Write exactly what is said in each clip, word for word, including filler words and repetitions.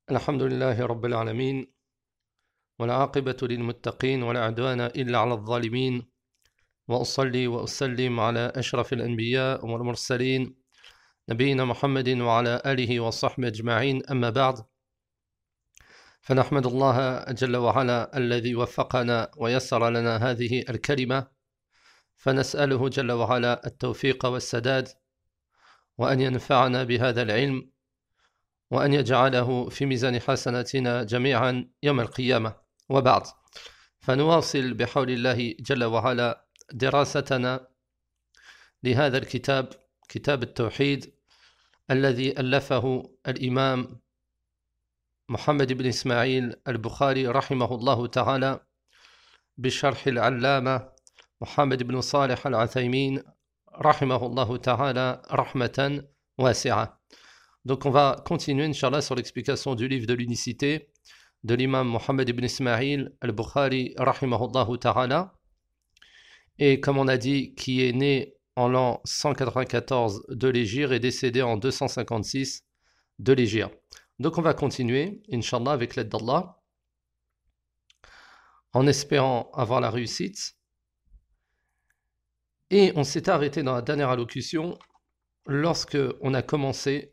الحمد لله رب العالمين والعاقبة للمتقين ولا عدوان إلا على الظالمين وأصلي وأسلم على أشرف الأنبياء والمرسلين نبينا محمد وعلى آله وصحبه أجمعين. أما بعد، فنحمد الله جل وعلا الذي وفقنا ويسر لنا هذه الكلمة، فنسأله جل وعلا التوفيق والسداد، وأن ينفعنا بهذا العلم، وأن يجعله في ميزان حسناتنا جميعا يوم القيامة. وبعد، فنواصل بحول الله جل وعلا دراستنا لهذا الكتاب، كتاب التوحيد الذي ألفه الإمام محمد بن إسماعيل البخاري رحمه الله تعالى بشرح العلامة محمد بن صالح العثيمين رحمه الله تعالى رحمة واسعة. Donc on va continuer, Inch'Allah, sur l'explication du livre de l'unicité de l'imam Mohammed ibn Ismail al-Bukhari, rahimahullah ta'ala, et comme on a dit, qui est né en l'an cent quatre-vingt-quatorze de l'Hégire et décédé en deux cent cinquante-six de l'Hégire. Donc on va continuer, Inch'Allah, avec l'aide d'Allah, en espérant avoir la réussite. Et on s'est arrêté dans la dernière allocution lorsque on a commencé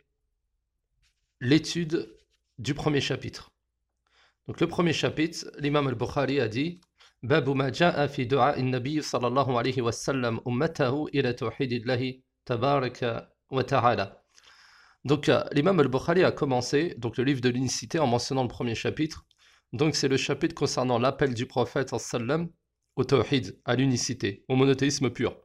l'étude du premier chapitre. Donc le premier chapitre, l'imam al-Bukhari a dit Babu ma ja'a fi du'a an-nabi sallallahu alayhi wa sallam ummatahu ila tawhidillahi tabaraka wa ta'ala. Donc l'imam al-Bukhari a commencé donc le livre de l'unicité en mentionnant le premier chapitre. Donc c'est le chapitre concernant l'appel du prophète sallam au tawhid, à l'unicité, au monothéisme pur.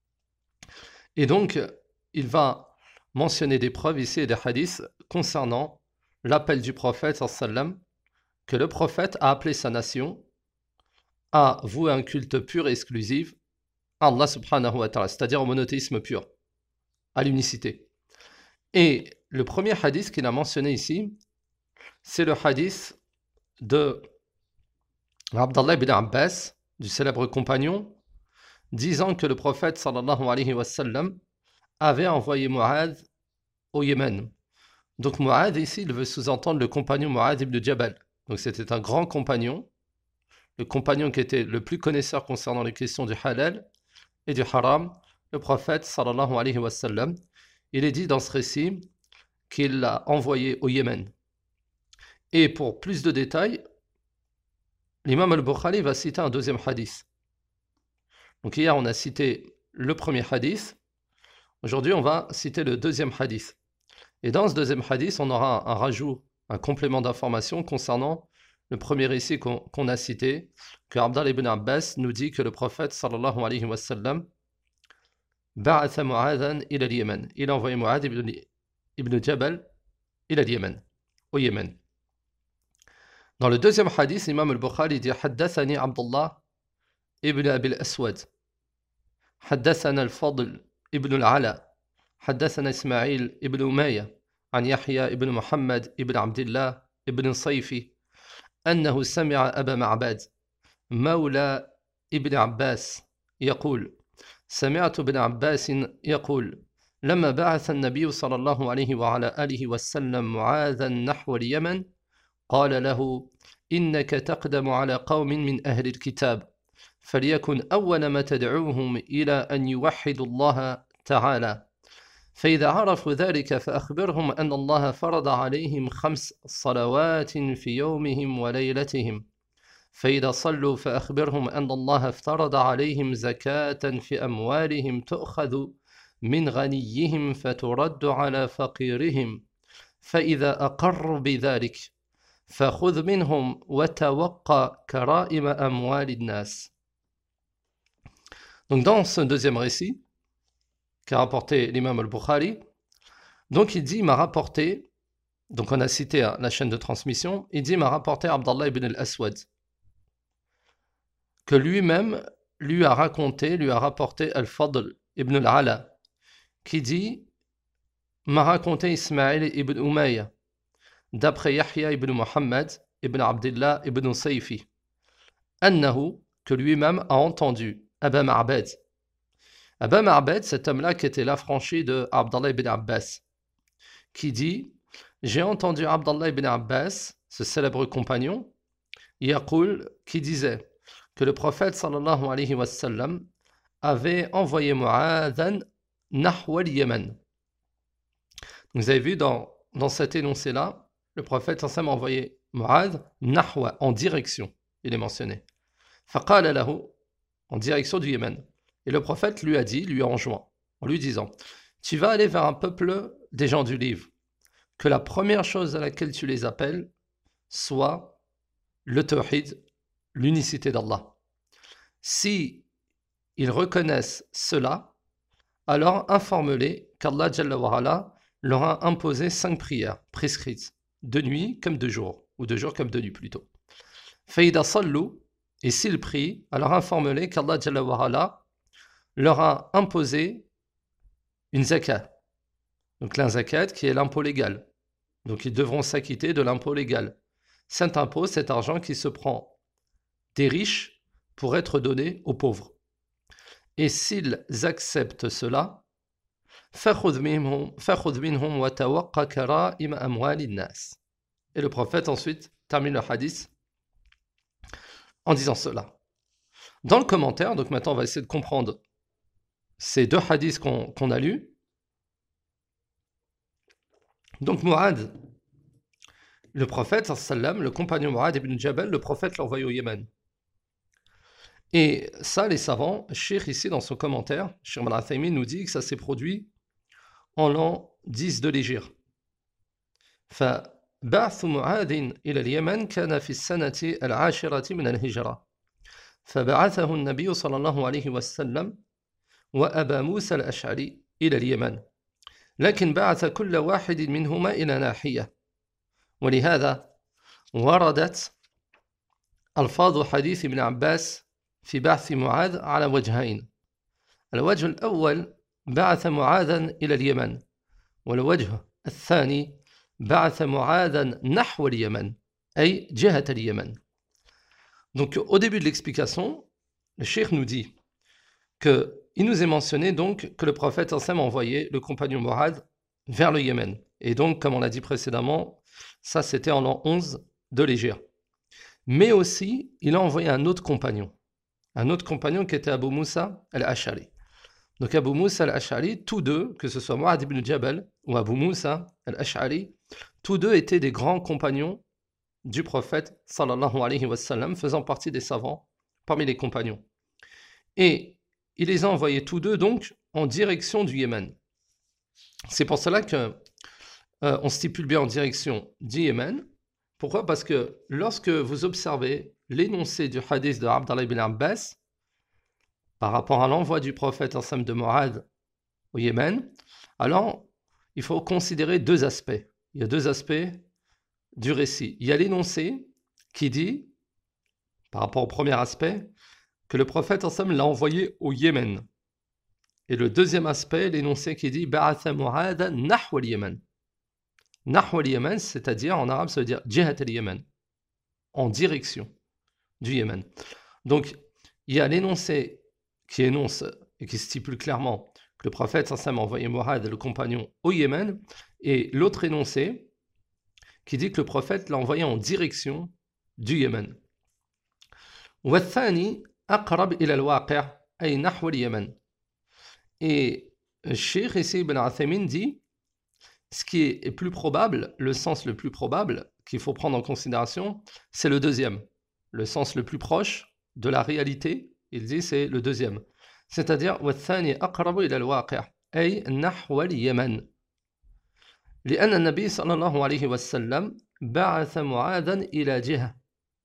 Et donc il va mentionner des preuves ici et des hadiths concernant l'appel du prophète sallam, que le prophète a appelé sa nation à vouer un culte pur et exclusif à Allah subhanahu wa ta'ala, c'est-à-dire au monothéisme pur, à l'unicité. Et le premier hadith qu'il a mentionné ici, c'est le hadith de Abdallah ibn Abbas, du célèbre compagnon, disant que le prophète sallallahu alayhi wa sallam avait envoyé Mu'adh au Yémen. Donc Mu'adh ici, il veut sous-entendre le compagnon Mu'adh ibn Jabal. Donc c'était un grand compagnon, le compagnon qui était le plus connaisseur concernant les questions du halal et du haram, le prophète sallallahu alayhi wa sallam. Il est dit dans ce récit qu'il l'a envoyé au Yémen. Et pour plus de détails, l'imam al-Bukhari va citer un deuxième hadith. Donc hier on a cité le premier hadith, aujourd'hui on va citer le deuxième hadith. Et dans ce deuxième hadith, on aura un, un rajout, un complément d'information concernant le premier récit qu'on, qu'on a cité, que Abdallah ibn Abbas nous dit que le prophète sallallahu alayhi wa sallam ba'atha Mu'adhan ila al-Yémen. Il a envoyé Mu'adh ibn, ibn Jabal ila al-Yémen, au Yémen. Dans le deuxième hadith, l'imam al-Bukhari dit Haddathani Abdullah ibn Abi al-Aswad, Haddathana al-Fadl ibn al-Ala, حدثنا إسماعيل ابن أمية عن يحيى ابن محمد ابن عبد الله ابن صيفي أنه سمع أبا معبد مولى ابن عباس يقول سمعت ابن عباس يقول لما بعث النبي صلى الله عليه وعلى آله وسلم معاذا نحو اليمن قال له إنك تقدم على قوم من أهل الكتاب فليكن أول ما تدعوهم إلى أن يوحدوا الله تعالى فإذا عرفوا ذلك فأخبرهم أن الله فرض عليهم خمس صلوات في يومهم وليلتهم فإذا صلوا فأخبرهم أن الله افترض عليهم زكاة في أموالهم تؤخذ من غنيهم فترد على فقيرهم فإذا أقروا بذلك فخذ منهم وتوقى كرائم أموال الناس. Donc dans ce deuxième récit qu'a rapporté l'imam al-Bukhari, donc il dit, il m'a rapporté, donc on a cité la chaîne de transmission, il dit, il m'a rapporté Abdallah ibn al-Aswad, que lui-même lui a raconté, lui a rapporté al-Fadl ibn al-Ala, qui dit, m'a raconté Ismaïl ibn Umayya, d'après Yahya ibn Muhammad ibn Abdullah ibn Sayfi, annahu, que lui-même a entendu Aba Ma'bad. Aba Ma'bad, cet homme-là qui était l'affranchi de Abdallah ibn Abbas, qui dit j'ai entendu Abdallah ibn Abbas, ce célèbre compagnon, yaqul, qui disait que le prophète sallallahu alayhi wa sallam avait envoyé Mu'adhan nahwa al-Yaman. Vous avez vu dans, dans cet énoncé-là, le prophète sallallahu alayhi wa sallam a envoyé Mu'adh nahwa, en direction, il est mentionné. Faqala lahu, en direction du Yémen. Et le prophète lui a dit, lui a enjoint, en lui disant, tu vas aller vers un peuple des gens du livre, que la première chose à laquelle tu les appelles soit le tawhid, l'unicité d'Allah. Si ils reconnaissent cela, alors informe-les qu'Allah Jalla wa Ala leur a imposé cinq prières prescrites, de nuit comme de jour, ou de jour comme de nuit plutôt. Faïda sallu, et s'ils prient, alors informe-les qu'Allah Jalla wa Ala leur a imposé une zakat. Donc la zakat qui est l'impôt légal. Donc ils devront s'acquitter de l'impôt légal. Cet impôt, cet argent qui se prend des riches pour être donné aux pauvres. Et s'ils acceptent cela, فَخُذْ مِنْهُمْ وَتَوَقَّ كَرَائِمَ أَمْوَالِ النَّاسِ. Et le prophète ensuite termine le hadith en disant cela. Dans le commentaire, donc maintenant on va essayer de comprendre ces deux hadiths qu'on qu'on a lus. Donc Mu'adh, le prophète, le compagnon Mu'adh ibn Jabal, le prophète l'a envoyé au Yémen. Et ça, les savants, Cheikh ici dans son commentaire, Cheikh Al-Uthaymin nous dit que ça s'est produit en l'an dix de l'Hégire. فبعث معاذ إلى اليمن كان في السنة العاشرة من الهجرة فبعثه النبي صلى الله عليه وسلم وأبا موسى الأشعري إلى اليمن لكن بعث كل واحد منهما إلى ناحية ولهذا وردت ألفاظ حديث ابن عباس في بعث معاذ على وجهين. الوجه الأول بعث معاذا إلى اليمن والوجه الثاني بعث معاذا نحو اليمن أي جهة اليمن. Donc au début de l'explication, le cheikh nous dit que il nous est mentionné donc que le prophète sallam a envoyé le compagnon Mu'adh vers le Yémen. Et donc, comme on l'a dit précédemment, ça c'était en l'an onze de l'Hégire. Mais aussi, il a envoyé un autre compagnon. Un autre compagnon qui était Abu Musa al-Ash'ari. Donc Abu Musa al-Ash'ari, tous deux, que ce soit Mu'adh ibn Jabal ou Abu Musa al-Ash'ari, tous deux étaient des grands compagnons du prophète sallallahu alayhi wa sallam, faisant partie des savants parmi les compagnons. Et il les a envoyés tous deux donc en direction du Yémen. C'est pour cela que euh, on stipule bien en direction du Yémen. Pourquoi? Parce que lorsque vous observez l'énoncé du hadith de Abdallah ibn Abbas par rapport à l'envoi du prophète ensemble de Mu'adh au Yémen, alors il faut considérer deux aspects. Il y a deux aspects du récit. Il y a l'énoncé qui dit, par rapport au premier aspect, que le prophète ensemble l'a envoyé au Yémen. Et le deuxième aspect, l'énoncé qui dit Ba'atha Mu'adha nahwa al-Yémen. Nahwa al-Yémen, c'est-à-dire en arabe, ça veut dire Jihat al-Yémen, en direction du Yémen. Donc, il y a l'énoncé qui énonce et qui stipule clairement que le prophète ensemble a envoyé Mu'adh, le compagnon, au Yémen, et l'autre énoncé qui dit que le prophète l'a envoyé en direction du Yémen. والثاني أقرب إلى الواقع أي نحو اليمن. Et Cheikh ici Ibn Uthaymin dit ce qui est plus probable, le sens le plus probable qu'il faut prendre en considération, c'est le deuxième. Le sens le plus proche de la réalité, il dit c'est le deuxième. C'est-à-dire والثاني أقرب إلى الواقع أي نحو اليمن. لأن النبي صلى الله عليه وسلم بعث معاذا إلى جهة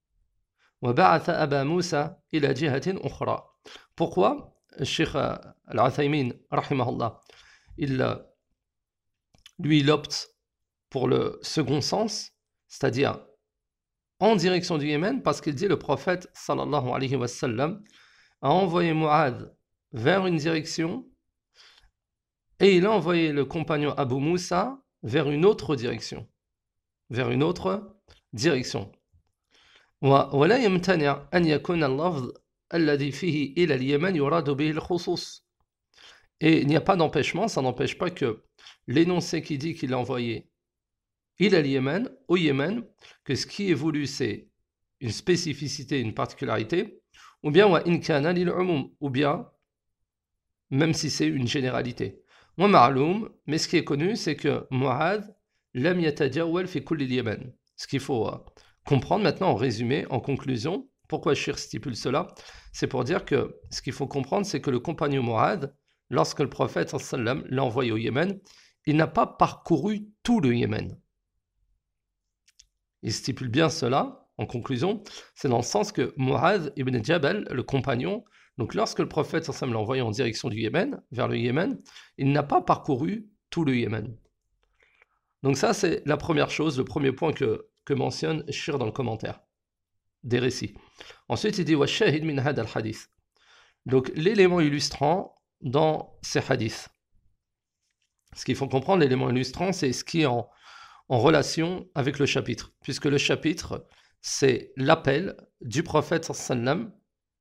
وبعث أبا موسى إلى جهة أخرى. Pourquoi Cheikh Al-Uthaymin, rahimahullah, il, lui, il opte pour le second sens, c'est-à-dire en direction du Yémen, parce qu'il dit le prophète sallallahu alayhi wa sallam a envoyé Mu'adh vers une direction et il a envoyé le compagnon Abu Musa vers une autre direction. Vers une autre direction. ولا يمتنع أن يكون اللفظ الذي فيه إلى اليمن يراد به الخصوص. Et il n'y a pas d'empêchement, ça n'empêche pas que l'énoncé qui dit qu'il a envoyé il a le Yémen, au Yémen, que ce qui est voulu, c'est une spécificité, une particularité, ou bien wa in kana lil umum, ou bien même si c'est une généralité. Wa ma'loum, mais ce qui est connu, c'est que Mu'adh lam yatajawwal fi kulli al-Yaman. Ce qu'il faut euh, comprendre maintenant en résumé, en conclusion, pourquoi Shir stipule cela, c'est pour dire que ce qu'il faut comprendre, c'est que le compagnon Mu'adh, lorsque le prophète sallam l'a envoyé au Yémen, il n'a pas parcouru tout le Yémen. Il stipule bien cela, en conclusion, c'est dans le sens que Mu'adh ibn Jabal, le compagnon, donc lorsque le prophète sallam l'a envoyé en direction du Yémen, vers le Yémen, il n'a pas parcouru tout le Yémen. Donc ça, c'est la première chose, le premier point que, que mentionne Shir dans le commentaire des récits. Ensuite, il dit « Wa shahid min had al-hadith ». Donc l'élément illustrant dans ces hadiths. Ce qu'il faut comprendre, l'élément illustrant, c'est ce qui est en, en relation avec le chapitre, puisque le chapitre, c'est l'appel du prophète sallam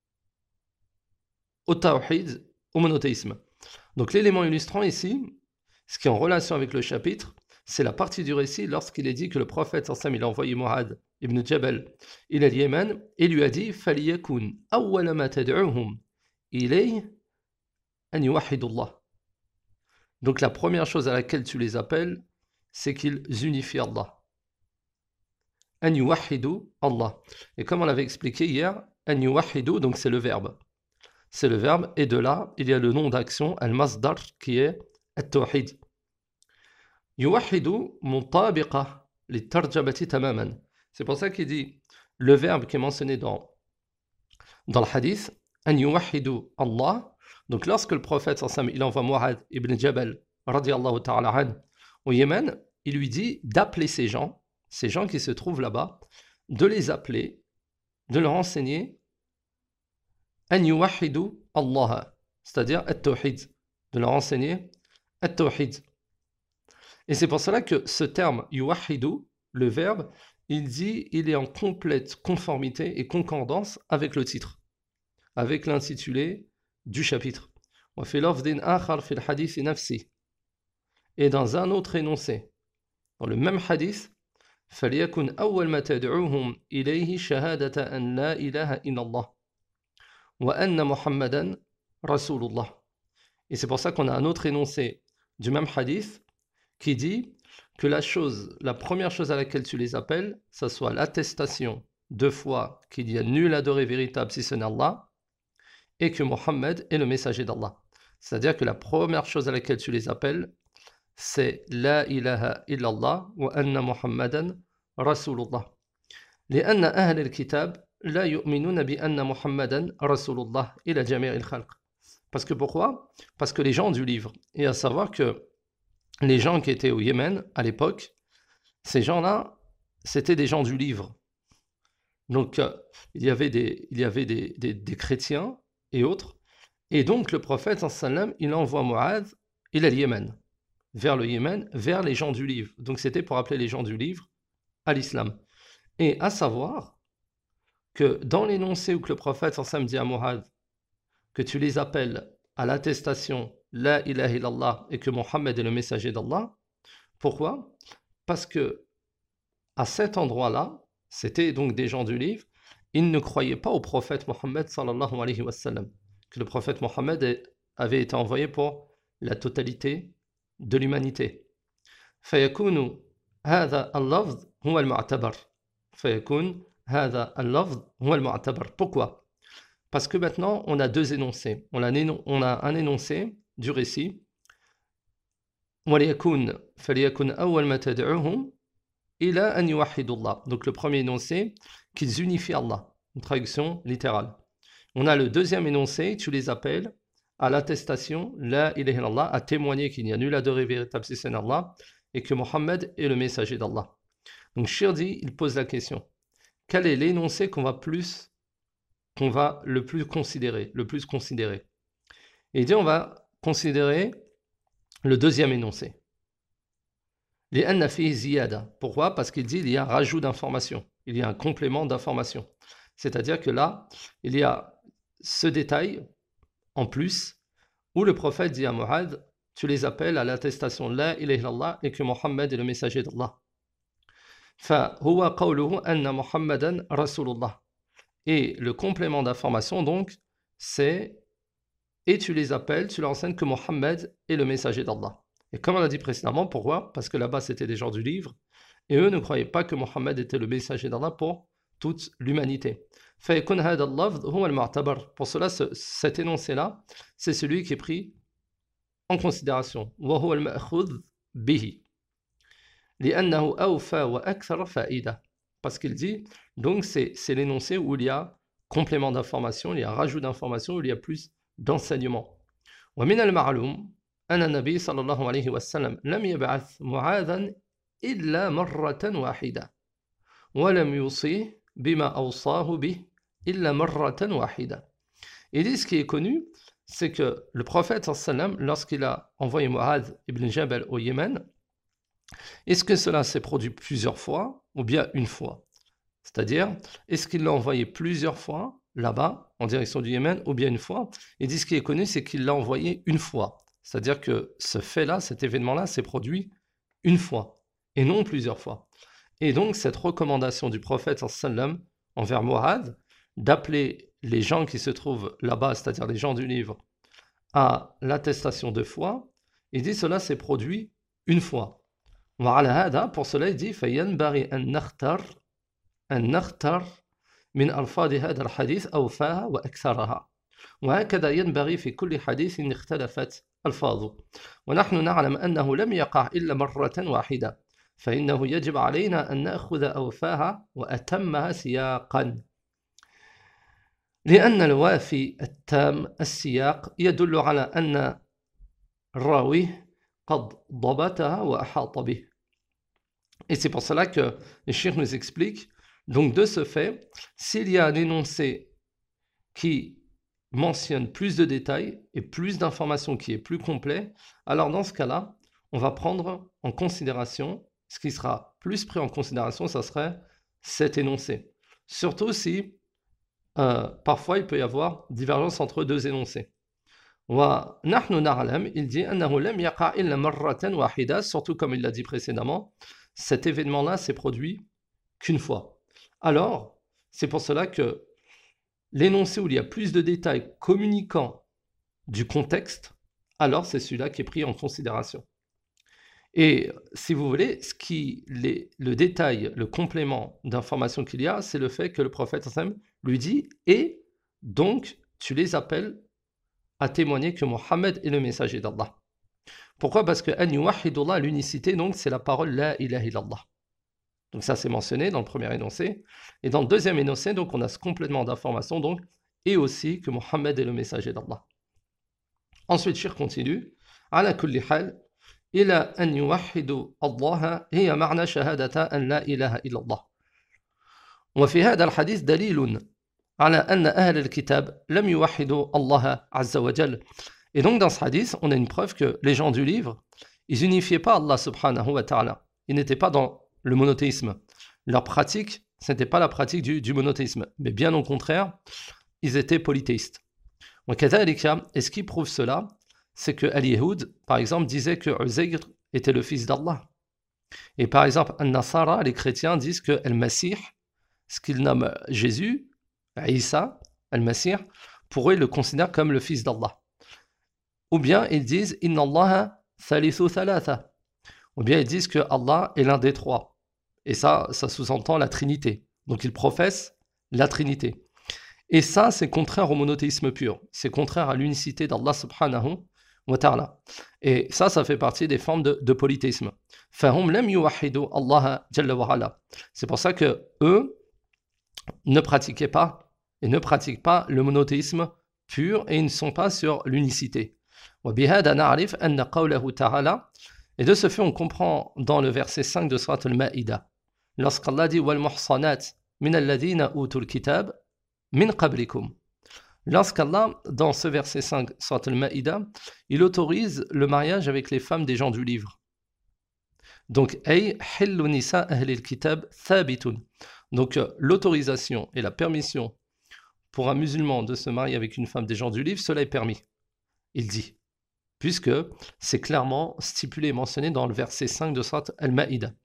au tawhid, au monothéisme. Donc l'élément illustrant ici, ce qui est en relation avec le chapitre, c'est la partie du récit lorsqu'il est dit que le prophète sallam il a envoyé Mu'adh ibn Jabal il al Yémen et lui a dit فَلْيَكُنْ أَوَّلَ مَا تَدْعُوهُمْ إِلَيْهِ أَنْ يُوَحِّدُوا اللَّهِ. Donc la première chose à laquelle tu les appelles, c'est qu'ils unifient Allah. أَنْ يُوَحِّدُوا Allah. Et comme on l'avait expliqué hier, أَنْ يُوَحِّدُوا, donc c'est le verbe. C'est le verbe, et de là, il y a le nom d'action, al-masdar, qui est at-tawhid. Yuwahidu mutabiqa li-tarjamati tamaman. C'est pour ça qu'il dit, le verbe qui est mentionné dans, dans le hadith, an yuwahidu Allah. Donc lorsque le prophète sallam, il envoie Mu'adh ibn Jabal radiyallahu ta'ala an au Yémen, il lui dit d'appeler ces gens, ces gens qui se trouvent là-bas, de les appeler, de leur enseigner an yuwahidu Allah, c'est-à-dire at-tawhid, de leur enseigner at-tawhid. Et c'est pour cela que ce terme yuwahidu, le verbe, il dit il est en complète conformité et concordance avec le titre, avec l'intitulé du chapitre. Et dans un autre énoncé, dans le même hadith, فَلْيَكُنْ أَوَّلْ مَا تَدْعُوهُمْ إِلَيْهِ شَهَادَةَ أَنْ لَا إِلَهَ إِلَّا اللَّهِ وَأَنَّ مُحَمَّدًا رَسُولُ اللَّهِ. Et c'est pour ça qu'on a un autre énoncé du même hadith qui dit que la chose, la première chose à laquelle tu les appelles, ça soit l'attestation de foi qu'il y a nul adoré véritable si ce n'est Allah, et que Mohammed est le messager d'Allah. C'est-à-dire que la première chose à laquelle tu les appelles, c'est La ilaha illallah wa anna Muhammadan Rasulullah. لأن أهل الكتاب لا يؤمنون بأن محمدا رسول الله إلى جميع الخلق. Parce que pourquoi? Parce que les gens du livre, et à savoir que les gens qui étaient au Yémen à l'époque, ces gens-là, c'était des gens du livre. Donc, euh, il y avait, des, il y avait des, des, des chrétiens et autres. Et donc, le prophète, sallam, il envoie Mu'adh, il est au Yémen, vers le Yémen, vers les gens du livre. Donc, c'était pour appeler les gens du livre à l'islam. Et à savoir que dans l'énoncé où que le prophète, sallam, dit à Mu'adh que tu les appelles à l'attestation La ilaha illallah et que Mohammed est le messager d'Allah. Pourquoi? Parce que à cet endroit-là, c'était donc des gens du livre, ils ne croyaient pas au prophète Mohammed sallallahu alayhi wa sallam, que le prophète Mohammed avait été envoyé pour la totalité de l'humanité. فيكون هذا اللفظ هو المعتبر. فيكون هذا اللفظ هو المعتبر. Pourquoi? Parce que maintenant, on a deux énoncés. On a un, énon- on a un énoncé du récit. وَلْيَكُنْ فَلْيَكُنْ أَوَّلْ مَا تَدْعُوهُمْ إِلَىٰ أَنْ يُوَحِّدُوا اللَّهِ. Donc le premier énoncé, qu'ils unifient Allah. Une traduction littérale. On a le deuxième énoncé, tu les appelles à l'attestation, La ilaha illallah, à témoigner qu'il n'y a nul adoré véritable si ce n'est Allah, et que Mohammed est le messager d'Allah. Donc Shirdi, il pose la question. Quel est l'énoncé qu'on va plus qu'on va le plus considérer, le plus considérer. Et il dit on va considérer le deuxième énoncé. Les annafi ziyada. Pourquoi? Parce qu'il dit il y a un rajout d'information, il y a un complément d'information. C'est-à-dire que là, il y a ce détail en plus où le prophète dit à Mu'adh, tu les appelles à l'attestation La ilaha illallah et que Mohammed est le messager d'Allah. فهو قوله أن محمدا رسول الله. Et le complément d'information, donc, c'est et tu les appelles, tu leur enseignes que Mohammed est le messager d'Allah. Et comme on l'a dit précédemment, pourquoi? Parce que là-bas, c'était des gens du livre, et eux ne croyaient pas que Mohammed était le messager d'Allah pour toute l'humanité. فيكون هذا اللفظ هو المعتبر. Pour cela, ce, cet énoncé-là, c'est celui qui est pris en considération. وهو المأخوذ به. لأنه أوفى وأكثر فائدة. Parce qu'il dit, donc c'est, c'est l'énoncé où il y a complément d'information, il y a rajout d'information, où il y a plus d'enseignement. ومن المعلوم أن النبي صلى الله عليه وسلم لم يبعث معاذا إلا مرة واحدة ولم يوصيه بما أوصاه به إلا مرة واحدة. Il dit ce qui est connu, c'est que le prophète sallallahu alayhi wa sallam, lorsqu'il a envoyé Mu'adh ibn Jabal au Yémen, est-ce que cela s'est produit plusieurs fois ou bien une fois? C'est-à-dire, est-ce qu'il l'a envoyé plusieurs fois là-bas, en direction du Yémen, ou bien une fois? Il dit ce qui est connu, c'est qu'il l'a envoyé une fois. C'est-à-dire que ce fait-là, cet événement-là, s'est produit une fois, et non plusieurs fois. Et donc, cette recommandation du prophète sallam envers Mu'adh, d'appeler les gens qui se trouvent là-bas, c'est-à-dire les gens du livre, à l'attestation de foi, il dit cela s'est produit une fois. وعلى هذا, pour cela, il dit فينبغي أن نختار أن نختار من ألفاظ هذا الحديث أوفاها وأكثرها وهكذا ينبغي في كل حديث اختلفت ألفاظه ونحن نعلم أنه لم يقع إلا مرة واحدة فإنه يجب علينا أن نأخذ أوفاها وأتمها سياقا لأن الوافي التام السياق يدل على أن الراوي قد ضبطها وأحاط به. Et c'est pour cela que les cheikh nous expliquent, donc de ce fait, s'il y a un énoncé qui mentionne plus de détails et plus d'informations, qui est plus complet, alors dans ce cas-là, on va prendre en considération, ce qui sera plus pris en considération, ça serait cet énoncé. Surtout si, euh, parfois, il peut y avoir divergence entre deux énoncés. وَنَحْنُ نَعْلَمْ, il dit أَنَّهُ لَمْ يَقَعْ إِلَّا مَرَّةً وَاحِدَةً, surtout comme il l'a dit précédemment, cet événement-là s'est produit qu'une fois. Alors, c'est pour cela que l'énoncé où il y a plus de détails communiquant du contexte, alors c'est celui-là qui est pris en considération. Et si vous voulez, ce qui, les, le détail, le complément d'information qu'il y a, c'est le fait que le prophète lui dit « Et donc, tu les appelles à témoigner que Mohammed est le messager d'Allah. » Pourquoi? Parce que an yuwahhidullah, l'unicité, donc c'est la parole la ilaha illallah. Donc ça c'est mentionné dans le premier énoncé. Et dans le deuxième énoncé, donc on a ce complément d'information, donc, et aussi que Mohammed est le messager d'Allah. Ensuite, Cheikh continue. Ala kulli hal, ila an yuwahhidu Allah hiya ma'na shahadata an la ilaha illallah. Wa fi hada al-hadith dalilun ala anna ahl al-kitab lam yuwahhidu Allah azza wa jal. Et donc dans ce hadith, on a une preuve que les gens du livre, ils unifiaient pas Allah subhanahu wa ta'ala. Ils n'étaient pas dans le monothéisme. Leur pratique, ce n'était pas la pratique du, du monothéisme, mais bien au contraire, ils étaient polythéistes. Et ce qui prouve cela, c'est que Al-Yahoud, par exemple, disait que Uzayr était le fils d'Allah. Et par exemple, Al-Nasara, les chrétiens, disent que Al-Masih, ce qu'ils nomment Jésus, Isa, Al-Masih, pour eux, ils le considèrent comme le fils d'Allah. Ou bien ils disent Inna Allah thalithu thalatha. Ou bien ils disent que Allah est l'un des trois. Et ça, ça sous-entend la Trinité. Donc ils professent la Trinité. Et ça, c'est contraire au monothéisme pur. C'est contraire à l'unicité d'Allah subhanahu wa ta'ala. Et ça, ça fait partie des formes de, de polythéisme. Fahum lam yuwahhidu Allah jalla wa ala. C'est pour ça que eux ne pratiquaient pas et ne pratiquent pas le monothéisme pur et ils ne sont pas sur l'unicité. وبهذا نعرف أن قوله تعالى, et de ce fait on comprend dans le verset cinq de Surat al-Ma'ida, lorsqu'Allah dit وَالْمُحْصَنَاتِ مِنَ الَّذِينَ أُوتُوا الْكِتَابَ مِنْ قَبْلِكُمْ. Lorsqu'Allah, dans ce verset cinq, Surat al-Ma'ida, il autorise le mariage avec les femmes des gens du livre. Donc, أي حل نساء أهل الكتاب ثابت. Donc, l'autorisation et la permission pour un musulman de se marier avec une femme des gens du livre, cela est permis. Il dit, puisque c'est clairement stipulé et mentionné dans le verset cinq de Surat al-Ma'ida.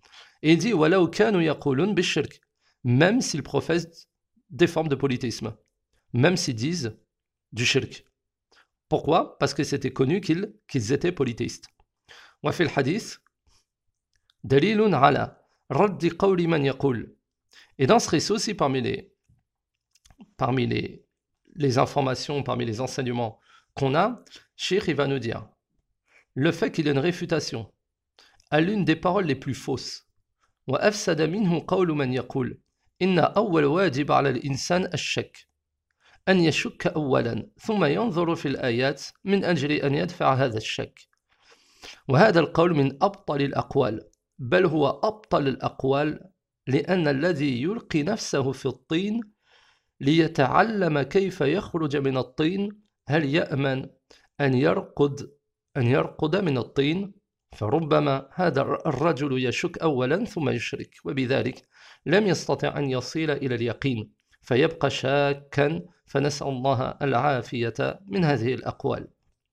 Et il dit وَلَوْ كَانُوا يَقُولُونَ بِالشِّرْكِ, même s'ils professent des formes de polythéisme, même s'ils disent du shirk. Pourquoi? Parce que c'était connu qu'ils, qu'ils étaient polythéistes. وفي الحديث دليل على رد قول من يقول. Et dans ce récit aussi, parmi les, parmi les, les informations, parmi les enseignements qu'on a, Cheikh il va nous dire le fait qu'il y ait une réfutation à l'une des paroles les plus fausses. وأفسد منه قول من يقول إن أول واجب على الإنسان الشك أن يشك أولا ثم ينظر في الآيات من أجل أن يدفع هذا الشك. وهذا القول من أبطل الأقوال بل هو أبطل الأقوال لأن الذي يلقي نفسه في الطين ليتعلم كيف يخرج من الطين هل يأمن أن يرقد أن يرقد من الطين فربما هذا الرجل يشك أولا ثم يشرك وبذلك لم يستطع أن يصل إلى اليقين فيبقى شاكا فنسأل الله العافية من هذه الأقوال.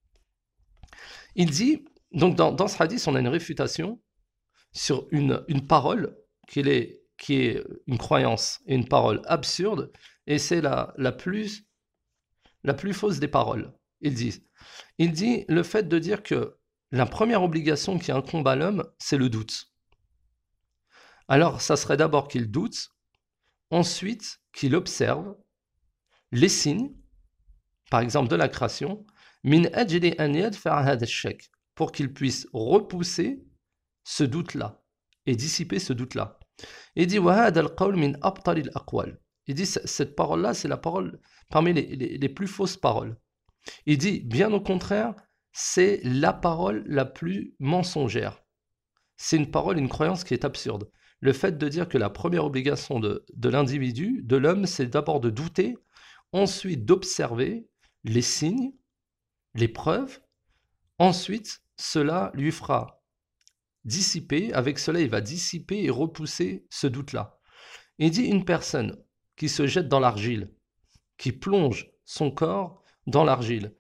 Il dit, donc dans, dans ce hadith, on a une réfutation sur une, une parole qui est, qui est une croyance et une parole absurde, et c'est la, la, plus, la plus fausse des paroles. Il dit, il dit le fait de dire que la première obligation qui incombe à l'homme, c'est le doute. Alors, ça serait d'abord qu'il doute, ensuite qu'il observe les signes, par exemple de la création, min ajli an yadfa' hadha ash-shak, pour qu'il puisse repousser ce doute-là et dissiper ce doute-là. Il dit wa hadha al-qawl min abtal al-aqwal. Il dit cette parole-là, c'est la parole parmi les, les, les plus fausses paroles. Il dit bien au contraire, c'est la parole la plus mensongère. C'est une parole, une croyance qui est absurde. Le fait de dire que la première obligation de, de l'individu, de l'homme, c'est d'abord de douter, ensuite d'observer les signes, les preuves, ensuite cela lui fera dissiper, avec cela il va dissiper et repousser ce doute-là. Il dit une personne qui se jette dans l'argile, qui plonge son corps dans l'argile,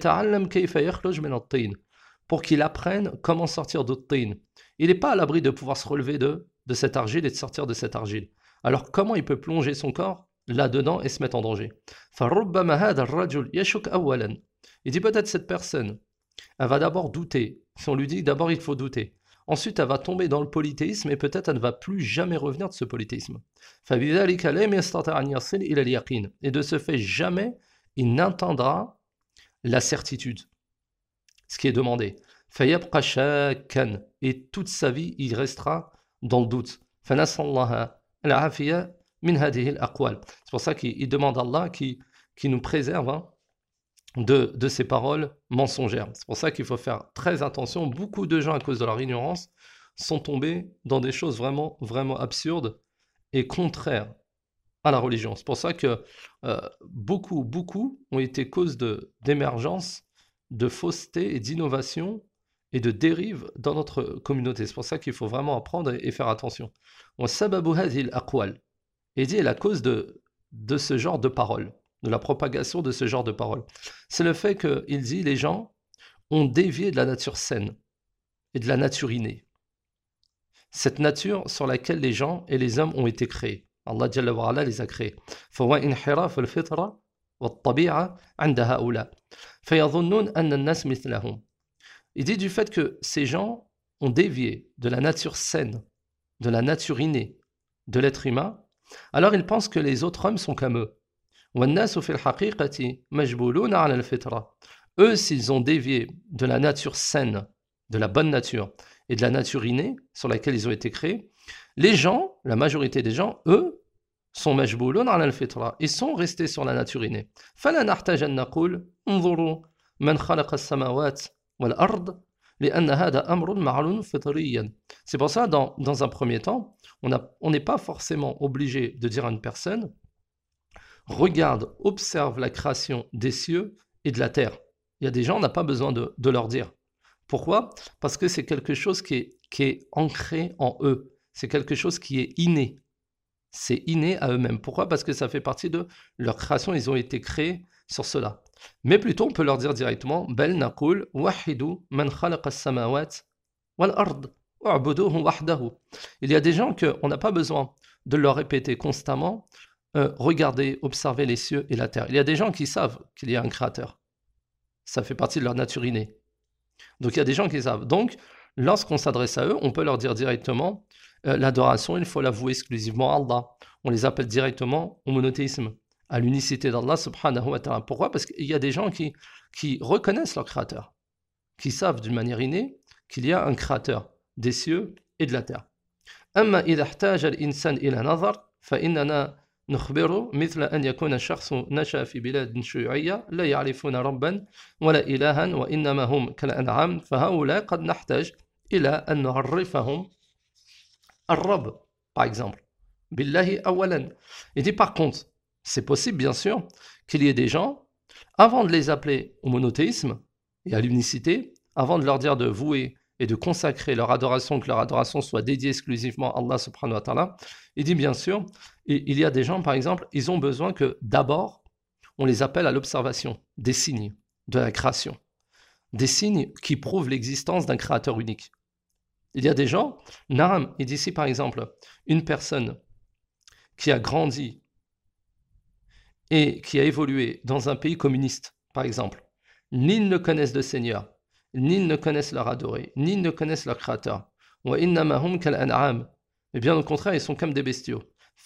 pour qu'il apprenne comment sortir de tin. Il n'est pas à l'abri de pouvoir se relever de, de cette argile et de sortir de cette argile. Alors comment il peut plonger son corps là-dedans et se mettre en danger? Il dit peut-être cette personne, elle va d'abord douter. Si on lui dit d'abord il faut douter. Ensuite elle va tomber dans le polythéisme et peut-être elle ne va plus jamais revenir de ce polythéisme. Et de ce fait jamais il n'atteindra la certitude, ce qui est demandé. Et toute sa vie, il restera dans le doute. C'est pour ça qu'il demande à Allah qui, qui nous préserve hein, de, de ces paroles mensongères. C'est pour ça qu'il faut faire très attention. Beaucoup de gens, à cause de leur ignorance, sont tombés dans des choses vraiment, vraiment absurdes et contraires à la religion. C'est pour ça que euh, beaucoup, beaucoup ont été cause de, d'émergence, de fausseté et d'innovation et de dérive dans notre communauté. C'est pour ça qu'il faut vraiment apprendre et, et faire attention. Et dit la cause de, de ce genre de paroles, de la propagation de ce genre de paroles. C'est le fait qu'il dit les gens ont dévié de la nature saine et de la nature innée. Cette nature sur laquelle les gens et les hommes ont été créés. Allah Jalla wa Ala les a créés. فهو انحراف الفطرة والطبيعة عند هؤلاء فيظنون أن الناس مثلهم. Il dit du fait que ces gens ont dévié de la nature saine, de la nature innée de l'être humain, alors ils pensent que les autres hommes sont comme eux. والناس في الحقيقة مجبولون على الفطرة. Eux, s'ils ont dévié de la nature saine, de la bonne nature et de la nature innée sur laquelle ils ont été créés, les gens, la majorité des gens, eux, sont majbouloun ala al-fitra. Ils sont restés sur la nature innée. فلا نحتاج أن نقول انظروا من خلق السماوات والأرض لأن هذا أمر معلوم فطريا. C'est pour ça, dans, dans un premier temps, on n'est pas forcément obligé de dire à une personne regarde, observe la création des cieux et de la terre. Il y a des gens, on n'a pas besoin de, de leur dire. Pourquoi? Parce que c'est quelque chose qui est, qui est ancré en eux. C'est quelque chose qui est inné. C'est inné à eux-mêmes. Pourquoi? Parce que ça fait partie de leur création. Ils ont été créés sur cela. Mais plutôt, on peut leur dire directement Bel naqul wahidu man khalaqa as-samawat wal ard u'buduhu wahdahu. Il y a des gens qu'on n'a pas besoin de leur répéter constamment euh, regardez, observez les cieux et la terre. Il y a des gens qui savent qu'il y a un créateur. Ça fait partie de leur nature innée. Donc il y a des gens qui savent. Donc, lorsqu'on s'adresse à eux, on peut leur dire directement euh, l'adoration, il faut l'avouer exclusivement à Allah. On les appelle directement au monothéisme, à l'unicité d'Allah subhanahu wa ta'ala. Pourquoi? Parce qu'il y a des gens qui, qui reconnaissent leur créateur, qui savent d'une manière innée qu'il y a un créateur des cieux et de la terre. أما إذا احتاج الإنسان إلى نظر فإننا نخبره مثل أن يكون الشخص نشأ في بلاد شيوعية لا يعرفون ربا ولا إلها وإنما هم كالأنعام فهؤلاء قد نحتاج إلى أن نعرفهم الرب par exemple بالله أولا. Il dit par contre c'est possible bien sûr qu'il y ait des gens avant de les appeler au monothéisme et à l'unicité, avant de leur dire de vouer et de consacrer leur adoration, que leur adoration soit dédiée exclusivement à Allah subhanahu wa ta'ala, il dit bien sûr, il y a des gens par exemple, ils ont besoin que d'abord, on les appelle à l'observation des signes de la création, des signes qui prouvent l'existence d'un créateur unique. Il y a des gens, Naam, il dit ici par exemple, une personne qui a grandi et qui a évolué dans un pays communiste, par exemple, ni ils ne connaissent de Seigneur, ni ils ne connaissent leur adoré, ni ils ne connaissent leur créateur. Et bien au contraire, ils sont comme des bestiaux.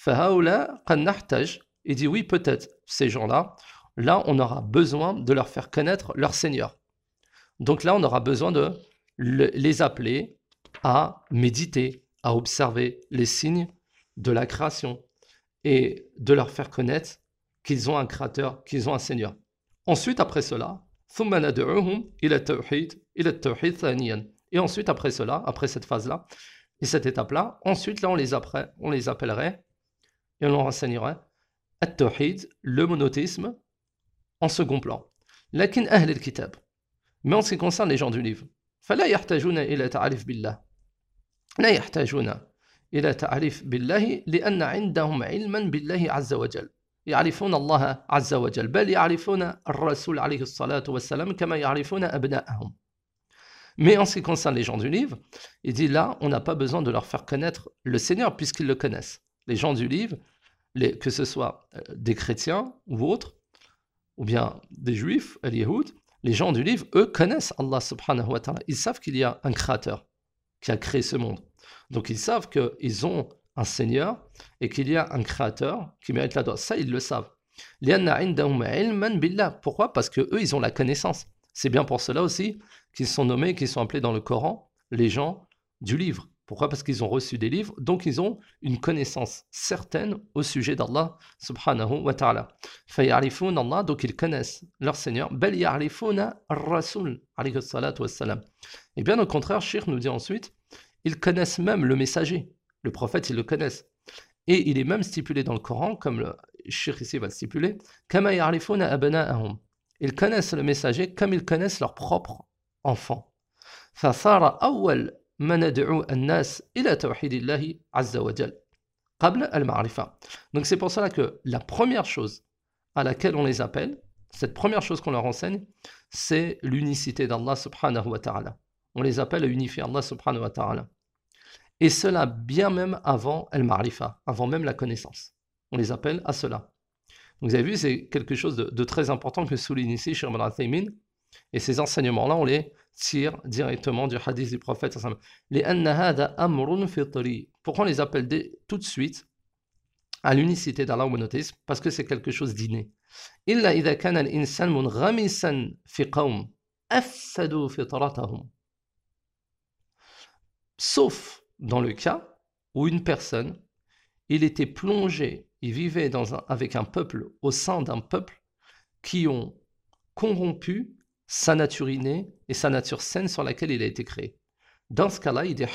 Il dit oui, peut-être, ces gens-là, là, on aura besoin de leur faire connaître leur Seigneur. Donc là, on aura besoin de les appeler à méditer, à observer les signes de la création et de leur faire connaître qu'ils ont un créateur, qu'ils ont un Seigneur. Ensuite, après cela, et ensuite, après cela, après cette phase-là, et cette étape-là, ensuite, là, on les, après, on les appellerait et on leur enseignerait at-tawhid, le monothéisme, en second plan. Lakin ahl al-kitab. Mais en ce qui concerne les gens du livre, فلا يحتاجون إلى تعريف بالله. لا يحتاجون إلى تعريف بالله لأن عندهم علما بالله عز وجل. يعرفون الله عز وجل بل يعرفون الرسول عليه الصلاة والسلام كما يعرفون أبناءهم. Mais en ce qui concerne les gens du livre, il dit là, on n'a pas besoin de leur faire connaître le Seigneur puisqu'ils le connaissent. Les gens du livre, les, que ce soit des chrétiens ou autres, ou bien des juifs, les Yahoud, les gens du livre, eux, connaissent Allah subhanahu wa ta'ala. Ils savent qu'il y a un créateur qui a créé ce monde. Donc ils savent qu'ils ont un Seigneur et qu'il y a un créateur qui mérite la doigt. Ça, ils le savent. Pourquoi? Parce que eux, ils ont la connaissance. C'est bien pour cela aussi qu'ils sont nommés, qu'ils sont appelés dans le Coran les gens du livre. Pourquoi? Parce qu'ils ont reçu des livres, donc ils ont une connaissance certaine au sujet d'Allah subhanahu wa ta'ala. فَيَعْرِفُونَ Allah, donc ils connaissent leur Seigneur. بَلْ يَعْرِفُونَ الرَّسُولَ عليه الصلاة والسلام. Et bien au contraire, Cheikh nous dit ensuite, ils connaissent même le messager. Le prophète, ils le connaissent. Et il est même stipulé dans le Coran, comme le Cheikh ici va le stipuler, كَمَا يَعْرِفُونَ أَبْنَاءَهُم. Ils connaissent le messager comme ils connaissent leurs propres enfants. فَصَارَ أَوَّلْ ما ندعو الناس إلى توحيد الله عز وجل قبل المعرفة. Donc c'est pour cela que la première chose à laquelle on les appelle, cette première chose qu'on leur enseigne, c'est l'unicité d'Allah subhanahu wa ta'ala. On les appelle à unifier Allah subhanahu wa ta'ala. Et cela bien même avant al-ma'rifa, avant même la connaissance. On les appelle à cela. Donc vous avez vu, c'est quelque chose de, de très important que souligne ici Cheikh Ibn Uthaymin. Et ces enseignements-là, on les tire directement du hadith du prophète. Pourquoi on les appelle dès, tout de suite à l'unicité d'Allah au monothéisme? Parce que c'est quelque chose d'inné. Sauf dans le cas où une personne, il était plongé, il vivait dans un, avec un peuple, au sein d'un peuple qui ont corrompu sa nature innée et sa nature saine sur laquelle il a été créé. Dans ce cas-là, il dit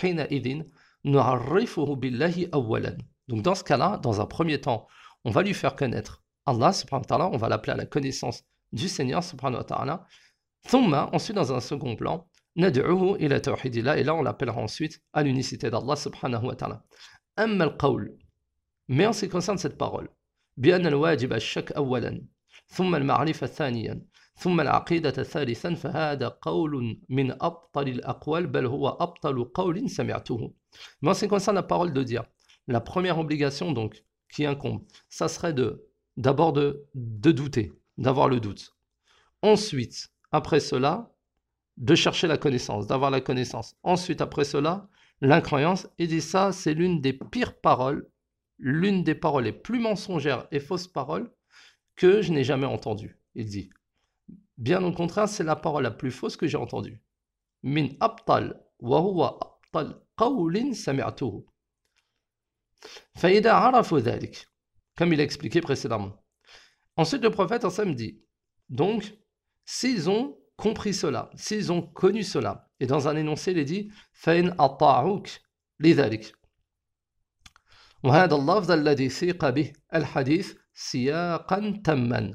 donc dans ce cas-là, dans un premier temps, on va lui faire connaître Allah subhanahu wa ta'ala, on va l'appeler à la connaissance du Seigneur subhanahu wa ta'ala. Thumma, ensuite dans un second plan, nad'uhu ila tawhidillah, et là on l'appellera ensuite à l'unicité d'Allah subhanahu wa ta'ala. Amma al-qawl, mais en ce qui concerne cette parole, bi anna al-wajib ash-shak awwalan, thumma al-ma'rifa thaniyan, ثم العقيدة ثالثا فهذا قول من أبطل الأقوال بل هو أبطل قول سمعته. Mais en ce qui concerne la parole de dire, la première obligation donc qui incombe, ça serait de d'abord de, de douter, d'avoir le doute. Ensuite, après cela, de chercher la connaissance, d'avoir la connaissance. Ensuite, après cela, l'incroyance. Et dit ça, c'est l'une des pires paroles, l'une des paroles les plus mensongères et fausses paroles que je n'ai jamais entendues. Il dit. Bien au contraire, c'est la parole la plus fausse que j'ai entendue. Min abtal wa huwa abtal qawlin sami'tuhu. Fa'ida arafu dhalik. Comme il a expliqué précédemment. Ensuite, le prophète ensemble dit, donc, s'ils ont compris cela, s'ils ont connu cela, et dans un énoncé, il est dit, فَإِنْ أَطَاعُوكَ لِذَلِكَ. وهذا اللفظ الذي سيق به الحديث سياقا تما.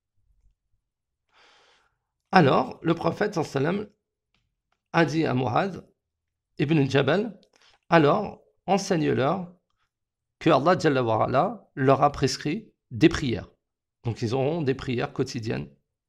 Alors, le prophète sallam a dit à Mu'adh ibn Jabal, alors enseigne-leur que Allah Jalla wa Ala leur a prescrit des prières. Donc ils auront des prières quotidiennes.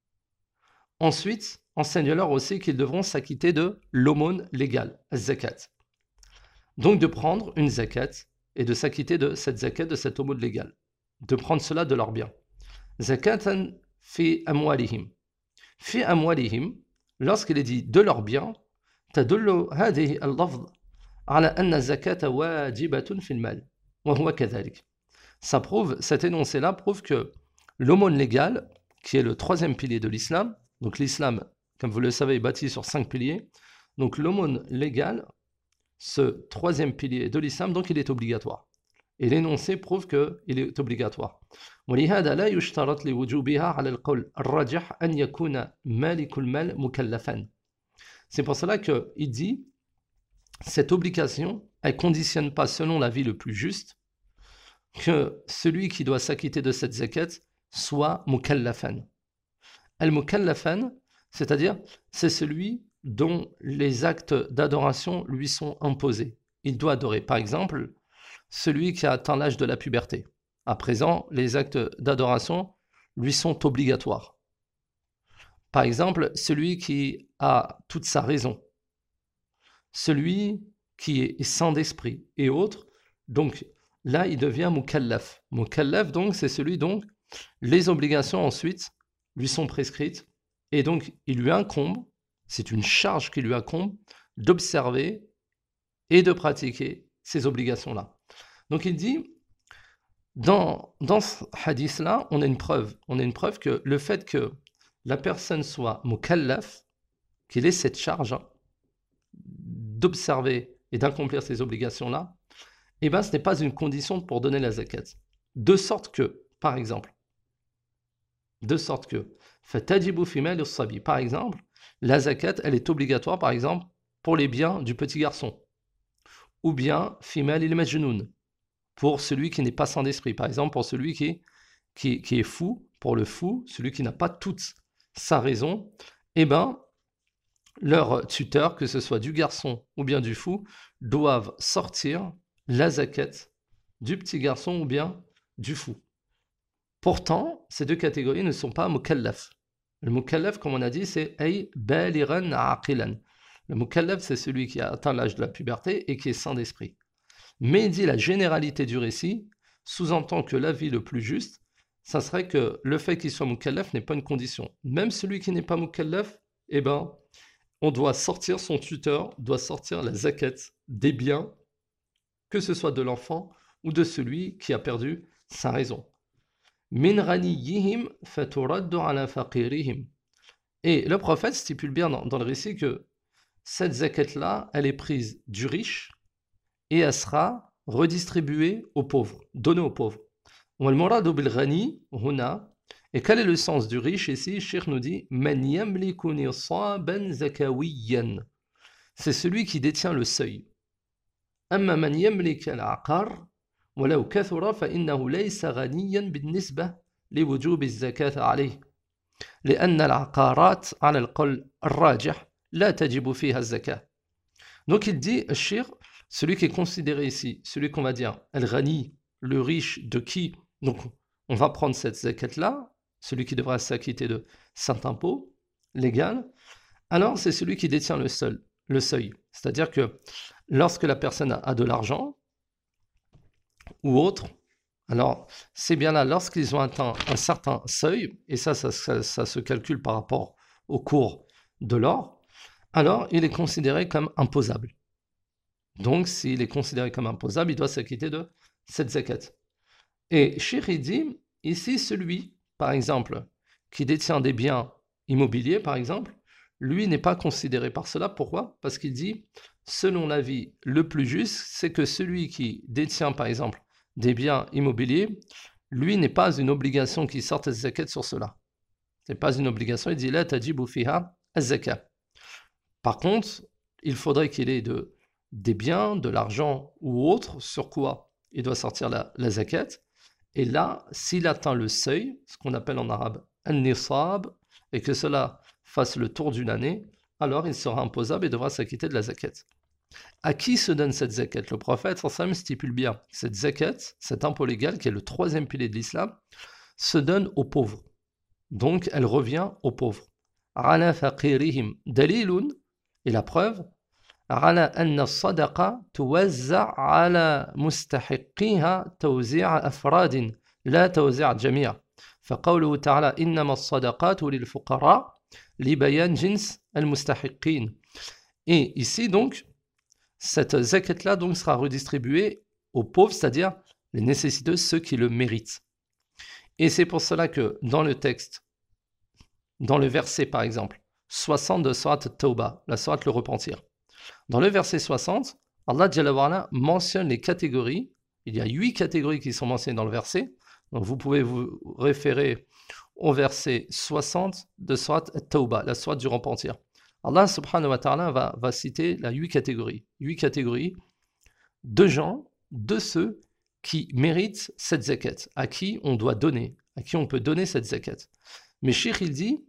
Ensuite, enseigne-leur aussi qu'ils devront s'acquitter de l'aumône légale, zakat. Donc de prendre une zakat et de s'acquitter de cette zakat, de cette aumône légale. De prendre cela de leurs biens. Zakatan fi amwalihim. Fi amwalihim, lorsqu'il est dit de leurs biens, تدل هذه اللفظ على أن الزكاة واجبة في المال وهو كذلك. Ça prouve, cet énoncé-là prouve que l'aumône légale, qui est le troisième pilier de l'islam, donc l'islam, comme vous le savez, est bâti sur cinq piliers, donc l'aumône légale, ce troisième pilier de l'islam, donc il est obligatoire. Et l'énoncé prouve qu'il est obligatoire. ولهذا لا يشترط لوجوبها على القول الراجح أن يكون مالك المال مكلفا. C'est pour cela qu'il dit, cette obligation, elle ne conditionne pas selon l'avis le plus juste, que celui qui doit s'acquitter de cette zakat soit mukallafan. Al-mukallafan, c'est-à-dire, c'est celui dont les actes d'adoration lui sont imposés. Il doit adorer. Par exemple, celui qui a atteint l'âge de la puberté. À présent, les actes d'adoration lui sont obligatoires. Par exemple, celui qui a toute sa raison, celui qui est saint d'esprit et autres, donc là, il devient mukallaf. Mukallaf, donc, c'est celui dont les obligations ensuite lui sont prescrites et donc il lui incombe, c'est une charge qui lui incombe, d'observer et de pratiquer ces obligations-là. Donc il dit, dans, dans ce hadith-là, on a une preuve, on a une preuve que le fait que la personne soit mukallaf, qu'il ait cette charge hein, d'observer et d'accomplir ces obligations-là, eh bien, ce n'est pas une condition pour donner la zakat. De sorte que, par exemple, de sorte que, fatajibu fi mal as-sabi, par exemple, la zakat, elle est obligatoire, par exemple, pour les biens du petit garçon, ou bien fi mal al-majnoun, pour celui qui n'est pas sain d'esprit, par exemple, pour celui qui est, qui, qui est fou, pour le fou, celui qui n'a pas toute sa raison, eh bien, leurs tuteurs, que ce soit du garçon ou bien du fou, doivent sortir la zakat du petit garçon ou bien du fou. Pourtant, ces deux catégories ne sont pas mukallaf. Le mukallaf, comme on a dit, c'est ay baliran aqilan. Le mukallaf, c'est celui qui a atteint l'âge de la puberté et qui est sain d'esprit. Mais il dit la généralité du récit sous-entend que l'avis le plus juste, ça serait que le fait qu'il soit mukallaf n'est pas une condition. Même celui qui n'est pas mukallaf, eh ben, on doit sortir, son tuteur doit sortir la zakat des biens, que ce soit de l'enfant ou de celui qui a perdu sa raison. Min ghaniyihim faturaddu ala faqirihim. Et le prophète stipule bien dans, dans le récit que cette zakat-là, elle est prise du riche et elle sera redistribuée aux pauvres, donnée aux pauvres. Wal-muradu bil-ghani, huna. Et quel est le sens du riche ici? Cheikh nous dit Man yamliku nisaban zakawiyan. C'est celui qui détient le seuil. Amma man yamlik al-aqar, ولو كثر فإنه ليس غنيا بالنسبة لوجوب الزكاة عليه لأن العقارات على القول الراجح لا تجب فيها الزكاة. Donc il dit, Cheikh, celui qui est considéré ici, celui qu'on va dire al-ghani, le riche de qui, donc on va prendre cette zakat-là, celui qui devra s'acquitter de cet impôt légal, alors c'est celui qui détient le, seul, le seuil. C'est-à-dire que lorsque la personne a de l'argent ou autre, alors c'est bien là, lorsqu'ils ont atteint un certain seuil, et ça ça, ça, ça se calcule par rapport au cours de l'or, alors il est considéré comme imposable. Donc s'il est considéré comme imposable, il doit s'acquitter de cette zakat. Et Cheikh dit, ici celui, par exemple, qui détient des biens immobiliers, par exemple, lui n'est pas considéré par cela. Pourquoi? Parce qu'il dit, selon l'avis le plus juste, c'est que celui qui détient, par exemple, des biens immobiliers, lui n'est pas une obligation qu'il sorte la zakat sur cela. Ce n'est pas une obligation. Il dit, là, tajibu fiha az-zakat. Par contre, il faudrait qu'il ait de, des biens, de l'argent ou autre, sur quoi il doit sortir la, la zakat. Et là, s'il atteint le seuil, ce qu'on appelle en arabe an-nisab, et que cela fasse le tour d'une année, alors il sera imposable et devra s'acquitter de la zakat. À qui se donne cette zakat? Le prophète sallam stipule bien, cette zakat, cet impôt légal, qui est le troisième pilier de l'islam, se donne aux pauvres. Donc, elle revient aux pauvres. Ala faqirihim dalilun, et la preuve, على أن الصدقة توزع على مستحقيها توزيع أفراد لا توزيع جميع فقوله تعالى إنما الصدقات للفقراء لبيان جنس المستحقين. Et ici donc cette zakat là donc sera redistribuée aux pauvres, c'est-à-dire les nécessiteux, ceux qui le méritent. Et c'est pour cela que dans le texte, dans le verset par exemple soixante de Surat Tawbah, la Surat le repentir, dans le verset soixante, Allah Jalla wa Ala mentionne les catégories. Il y a huit catégories qui sont mentionnées dans le verset. Donc vous pouvez vous référer au verset soixante de Surat Tawbah, la Surat du repentir. Allah subhanahu wa ta'ala va, va citer la huit catégories. Huit catégories de gens, de ceux qui méritent cette zakat, à qui on doit donner, à qui on peut donner cette zakat. Mais Cheikh il dit,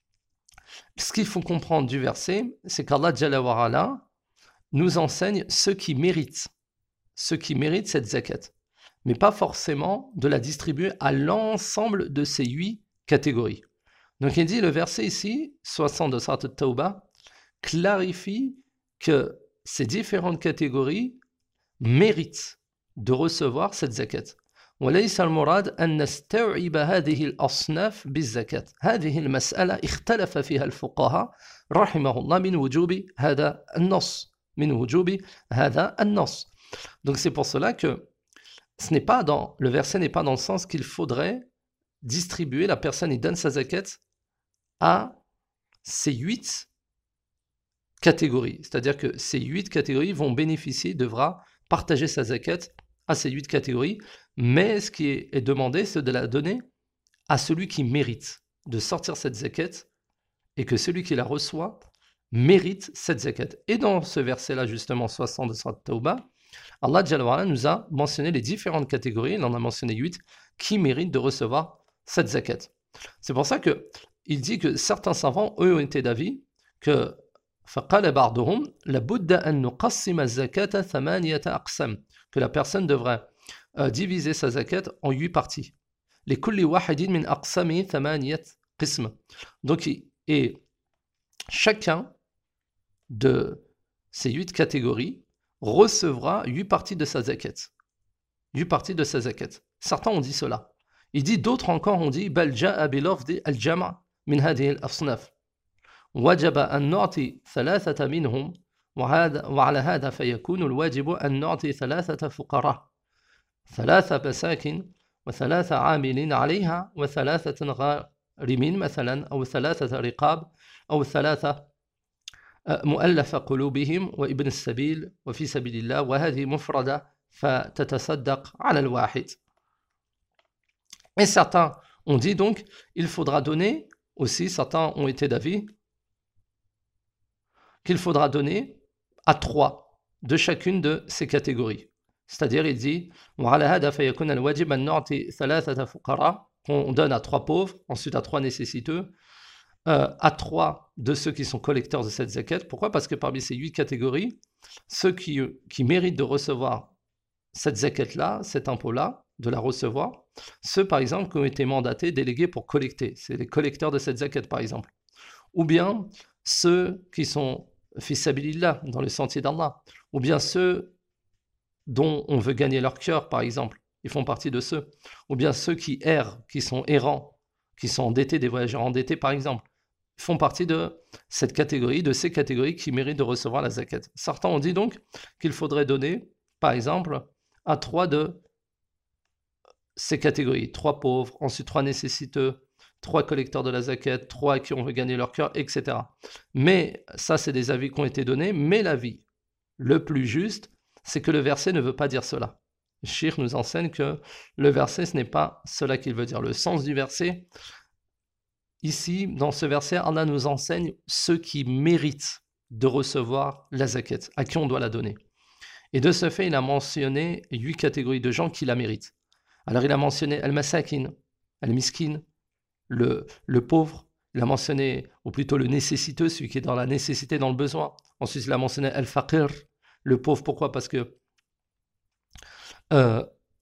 ce qu'il faut comprendre du verset, c'est qu'Allah Jalla wa Ala nous enseigne ceux qui méritent, ceux qui méritent cette zakat, mais pas forcément de la distribuer à l'ensemble de ces huit catégories. Donc il dit, le verset ici, soixante de Surat Tawbah, clarifie que ces différentes catégories méritent de recevoir cette zakat. وليس المراد أن نستوعب هذه الأصناف بالزكاة. هذه المسألة اختلف فيها الفقهاء رحمه الله من وجوب هذا النص من وجوب هذا النص. Donc c'est pour cela que ce n'est pas dans le verset n'est pas dans le sens qu'il faudrait distribuer, la personne il donne sa zakat à ces huit catégories. C'est-à-dire que ces huit catégories vont bénéficier, devra partager sa zakat à ces huit catégories, mais ce qui est, est demandé, c'est de la donner à celui qui mérite de sortir cette zakat et que celui qui la reçoit mérite cette zakat. Et dans ce verset-là, justement, soixante de Surat Tawbah, Allah Jalla wa Ala nous a mentionné les différentes catégories, il en a mentionné huit, qui méritent de recevoir cette zakat. C'est pour ça qu'il dit que certains savants, eux, ont été d'avis que فَقَالَ بَعْضُهُمْ لَبُدَّ أَن نُقَسِّمَ الزَّكَاةَ ثَمَانِيَةَ أَقْسَامٍ, que la personne devrait euh, diviser sa zakat en huit parties. لِكُلِّ وَاحِدٍ مِنْ أَقْسَامِهِ ثَمَانِيَةَ قِسْمٍ. Donc, et chacun de ces huit catégories recevra huit parties de sa zakat. Huit parties de sa zakat. Certains ont dit cela. Il dit, d'autres encore ont dit بَلْ جَاءَ بِلَفْظِ الْجَمْعِ مِنْ هَذِهِ الْأَصْنَافِ وجب أن نعطي ثلاثة منهم وعلى هذا فيكون الواجب أن نعطي ثلاثة فقراء ثلاثة مساكين وثلاثة عاملين عليها وثلاثة غارمين مثلا أو ثلاثة رقاب أو ثلاثة مؤلف قلوبهم وابن السبيل وفي سبيل الله وهذه مفردة فتتصدق على الواحد. Et certains ont dit donc il faudra donner aussi, certains ont été d'avis qu'il faudra donner à trois de chacune de ces catégories. C'est-à-dire, il dit qu'on donne à trois pauvres, ensuite à trois nécessiteux, euh, à trois de ceux qui sont collecteurs de cette zakat. Pourquoi? Parce que parmi ces huit catégories, ceux qui, qui méritent de recevoir cette zakat-là, cet impôt-là, de la recevoir, ceux par exemple qui ont été mandatés, délégués pour collecter, c'est les collecteurs de cette zakat par exemple, ou bien ceux qui sont fi sabilillah, dans le sentier d'Allah, ou bien ceux dont on veut gagner leur cœur par exemple, ils font partie de ceux, ou bien ceux qui errent, qui sont errants, qui sont endettés, des voyageurs endettés par exemple, font partie de cette catégorie, de ces catégories qui méritent de recevoir la zakat. Certains ont dit donc qu'il faudrait donner, par exemple, à trois de ces catégories, trois pauvres, ensuite trois nécessiteux, trois collecteurs de la zakat, trois à qui on veut gagner leur cœur, et cetera. Mais ça, c'est des avis qui ont été donnés, mais l'avis le plus juste, c'est que le verset ne veut pas dire cela. Le Cheikh nous enseigne que le verset, ce n'est pas cela qu'il veut dire. Le sens du verset, ici, dans ce verset, Allah nous enseigne ceux qui méritent de recevoir la zakat, à qui on doit la donner. Et de ce fait, il a mentionné huit catégories de gens qui la méritent. Alors il a mentionné al-masakin, al-miskin, le, le pauvre. Il a mentionné, ou plutôt le nécessiteux, celui qui est dans la nécessité, dans le besoin. Ensuite, il a mentionné al-faqir, le pauvre. Pourquoi? Parce que euh,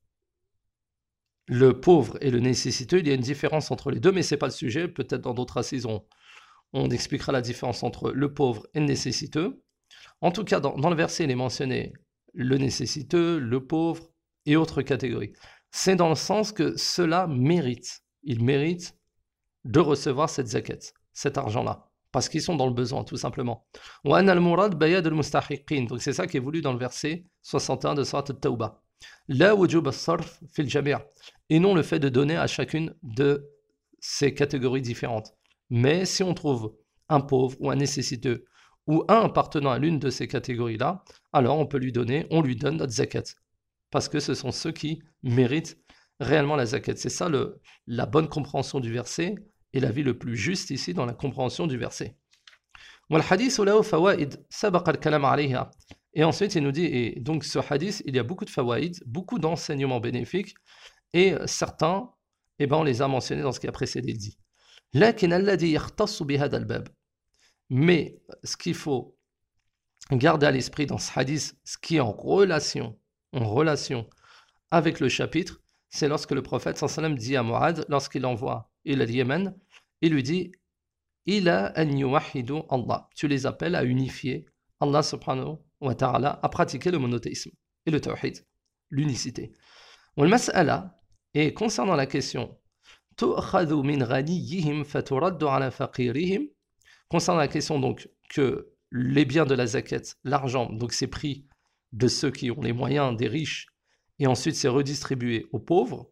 le pauvre et le nécessiteux, il y a une différence entre les deux, mais ce n'est pas le sujet. Peut-être dans d'autres assises, on, on expliquera la différence entre le pauvre et le nécessiteux. En tout cas, dans, dans le verset, il est mentionné le nécessiteux, le pauvre et autres catégories. C'est dans le sens que ceux-là méritent. Ils méritent de recevoir cette zakat, cet argent-là, parce qu'ils sont dans le besoin, tout simplement. Donc c'est ça qui est voulu dans le verset soixante et un de Surat At-Tawbah. La wujub as-sarf fil jami', et non le fait de donner à chacune de ces catégories différentes. Mais si on trouve un pauvre ou un nécessiteux ou un appartenant à l'une de ces catégories-là, alors on peut lui donner, on lui donne notre zakat, parce que ce sont ceux qui méritent réellement la zakat. C'est ça le, la bonne compréhension du verset et l'avis le plus juste ici dans la compréhension du verset. Et ensuite il nous dit, et donc ce hadith, il y a beaucoup de fawaïd, beaucoup d'enseignements bénéfiques, et certains, eh ben, on les a mentionnés dans ce qui a précédé le dit. Mais ce qu'il faut garder à l'esprit dans ce hadith, ce qui est en relation, en relation avec le chapitre, c'est lorsque le prophète sallallahu alayhi wa sallam dit à Mu'adh, lorsqu'il l'envoie il al Yémen, il lui dit Ila an yuwahhidu Allah. Tu les appelles à unifier Allah subhanahu wa ta'ala, à pratiquer le monothéisme et le tawhid, l'unicité. Wal mas'ala, et concernant la question tu'khadhu min ghaniyihim faturaddu ala faqirihim, concernant la question donc que les biens de la zakat, l'argent, donc c'est pris de ceux qui ont les moyens, des riches, et ensuite c'est redistribué aux pauvres.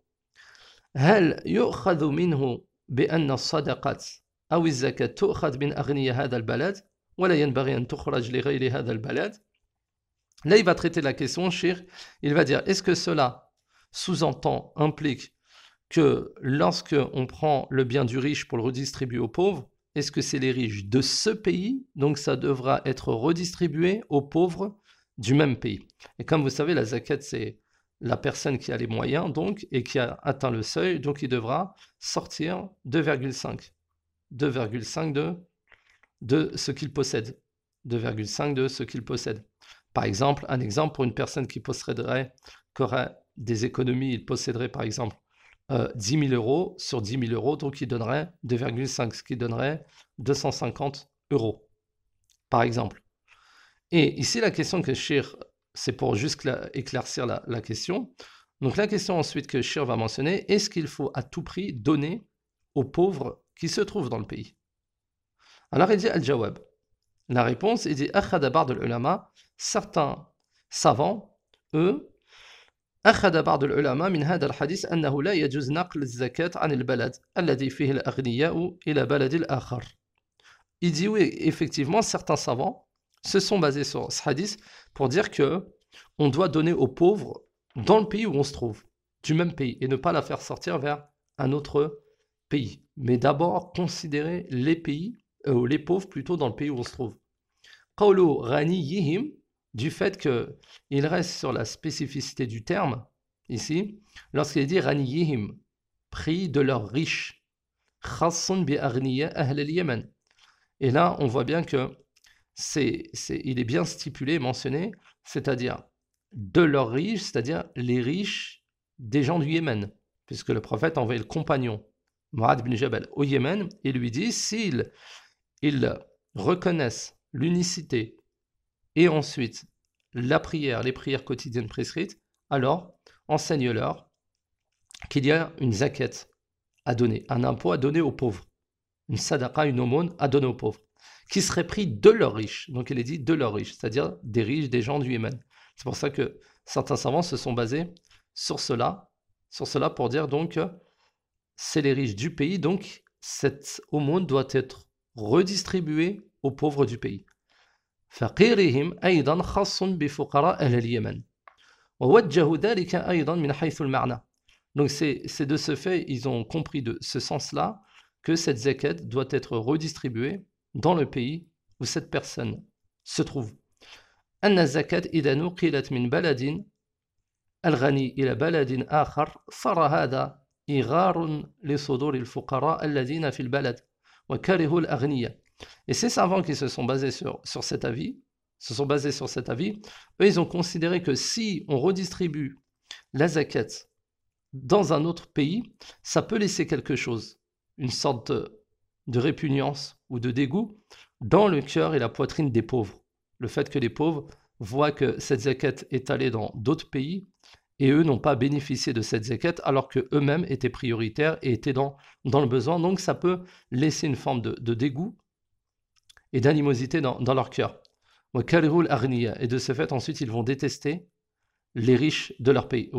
هل يؤخذ منه بأن الصدقات أو الزكاة تؤخذ من أغنياء هذا البلد ولا ينبغي أن تخرج لغير هذا البلد. Là, il va traiter la question, Cheikh. Il va dire, est-ce que cela sous-entend, implique que lorsque on prend le bien du riche pour le redistribuer aux pauvres, est-ce que c'est les riches de ce pays, donc ça devra être redistribué aux pauvres du même pays. Et comme vous savez, la zakat, c'est la personne qui a les moyens, donc, et qui a atteint le seuil, donc il devra sortir deux virgule cinq. deux virgule cinq de, de ce qu'il possède. deux virgule cinq de ce qu'il possède. Par exemple, un exemple pour une personne qui posséderait, qui aurait des économies, il posséderait par exemple euh, dix mille euros, sur dix mille euros, donc il donnerait deux virgule cinq, ce qui donnerait deux cent cinquante euros, par exemple. Et ici, la question que Shir, c'est pour juste éclaircir la, la question. Donc la question ensuite que Shir va mentionner, est-ce qu'il faut à tout prix donner aux pauvres qui se trouvent dans le pays? Alors il dit al-jawab. La réponse, il dit akhada ba'd al-ulama, certains savants, eux, akhada ba'd al-ulama min hada al-hadith annahu la yajuz naql az-zakat 'an al-balad alladhi fihi al-aghniya'u ila balad al-akhar. Il dit oui, effectivement, certains savants se sont basés sur ce hadith pour dire que on doit donner aux pauvres dans le pays où on se trouve, du même pays, et ne pas la faire sortir vers un autre pays. Mais d'abord, considérer les pays, euh, les pauvres plutôt dans le pays où on se trouve. Qawlu ghaniyihim, du fait qu'il reste sur la spécificité du terme, ici, lorsqu'il dit ghaniyihim, prix de leurs riches, khassun bi aghniya ahl al-Yaman. Et là, on voit bien que c'est, c'est, il est bien stipulé, mentionné, c'est-à-dire de leurs riches, c'est-à-dire les riches des gens du Yémen, puisque le prophète a envoyé le compagnon Mu'adh ibn Jabal au Yémen et lui dit s'ils ils reconnaissent l'unicité et ensuite la prière, les prières quotidiennes prescrites, alors enseigne-leur qu'il y a une zakat à donner, un impôt à donner aux pauvres, une sadaqa, une aumône à donner aux pauvres, qui serait pris de leurs riches. Donc il est dit de leurs riches, c'est-à-dire des riches, des gens du Yémen. C'est pour ça que certains savants se sont basés sur cela, sur cela pour dire donc c'est les riches du pays, donc cette aumône doit être redistribuée aux pauvres du pays. فقيرهم أيضا خاص بفقراء أهل اليمن ووجهوا ذلك أيضا من حيث المعنى. Donc c'est, c'est de ce fait, ils ont compris de ce sens-là que cette zakat doit être redistribuée dans le pays où cette personne se trouve. أن الزكاة إذا نقلت من بلد الغني إلى بلد آخر صار هذا إغار لصدور الفقراء الذين في البلد وكرهوا الأغنياء. Et ces savants qui se sont basés sur, sur cet avis, se sont basés sur cet avis, eux ils ont considéré que si on redistribue la zakat dans un autre pays, ça peut laisser quelque chose, une sorte de, de répugnance ou de dégoût dans le cœur et la poitrine des pauvres. Le fait que les pauvres voient que cette zakat est allée dans d'autres pays et eux n'ont pas bénéficié de cette zakat alors qu'eux-mêmes étaient prioritaires et étaient dans, dans le besoin. Donc ça peut laisser une forme de, de dégoût et d'animosité dans, dans leur cœur. Et de ce fait, ensuite, ils vont détester les riches de leur pays.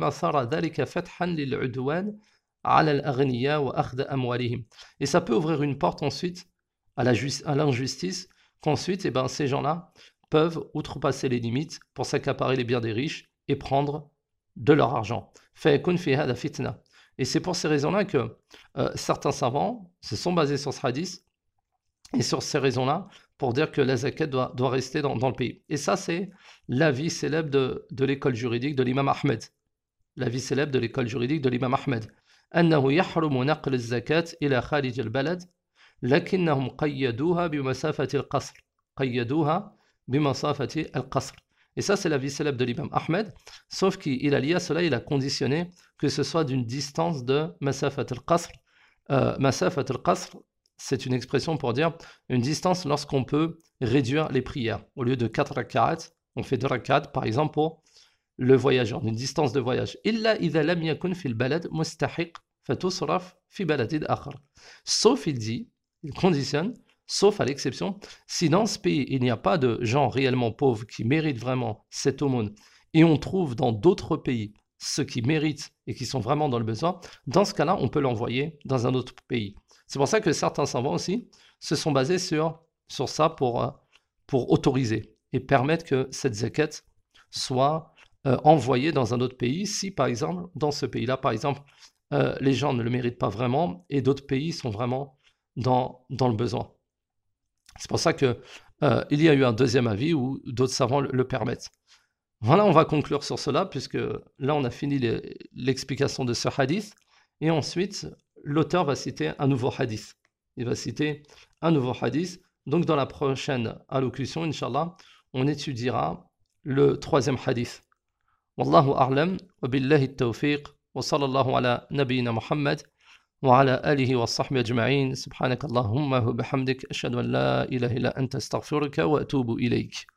Et ça peut ouvrir une porte ensuite à, la justi- à l'injustice, qu'ensuite, eh ben, ces gens-là peuvent outrepasser les limites pour s'accaparer les biens des riches et prendre de leur argent. Et c'est pour ces raisons-là que euh, certains savants se sont basés sur ce hadith et sur ces raisons-là, pour dire que la zakat doit, doit rester dans, dans le pays. Et ça, c'est l'avis célèbre de, de l'école juridique de l'imam Ahmed. L'avis célèbre de l'école juridique de l'imam Ahmed. أنه يحرم نقل الزكاة إلى خارج البلد لكنهم قيدوها بمسافة القصر. قيدوها بمسافة القصر. Et ça, c'est l'avis célèbre de l'imam Ahmed, sauf qu'il a lié à cela, il a conditionné que ce soit d'une distance de Masafat al-Qasr. Euh, Masafat al-Qasr, c'est une expression pour dire une distance lorsqu'on peut réduire les prières. Au lieu de quatre rak'at, on fait deux rak'at, par exemple, pour le voyageur, une distance de voyage. Illa idha lam yakun fil balad mustahiq fatusraf fi baladid akhar. Sauf, il dit, il conditionne, sauf à l'exception, si dans ce pays il n'y a pas de gens réellement pauvres qui méritent vraiment cette aumône, et on trouve dans d'autres pays ceux qui méritent et qui sont vraiment dans le besoin, dans ce cas-là, on peut l'envoyer dans un autre pays. C'est pour ça que certains savants aussi se sont basés sur, sur ça pour, pour autoriser et permettre que cette zakat soit euh, envoyée dans un autre pays, si par exemple, dans ce pays-là, par exemple, euh, les gens ne le méritent pas vraiment et d'autres pays sont vraiment dans, dans le besoin. C'est pour ça qu'il euh, y a eu un deuxième avis où d'autres savants le, le permettent. Voilà, on va conclure sur cela, puisque là on a fini les, l'explication de ce hadith, et ensuite l'auteur va citer un nouveau hadith. Il va citer un nouveau hadith. Donc dans la prochaine allocution, Inch'Allah, on étudiera le troisième hadith. Wallahu a'lam, wa billahi tawfiq, wa sallallahu ala nabiyyina Muhammad, wa ala alihi wa sahbihi ajma'in, subhanak Allahumma wa bihamdik, ashhadu an la ilaha illa anta astaghfiruka wa atubu ilayk.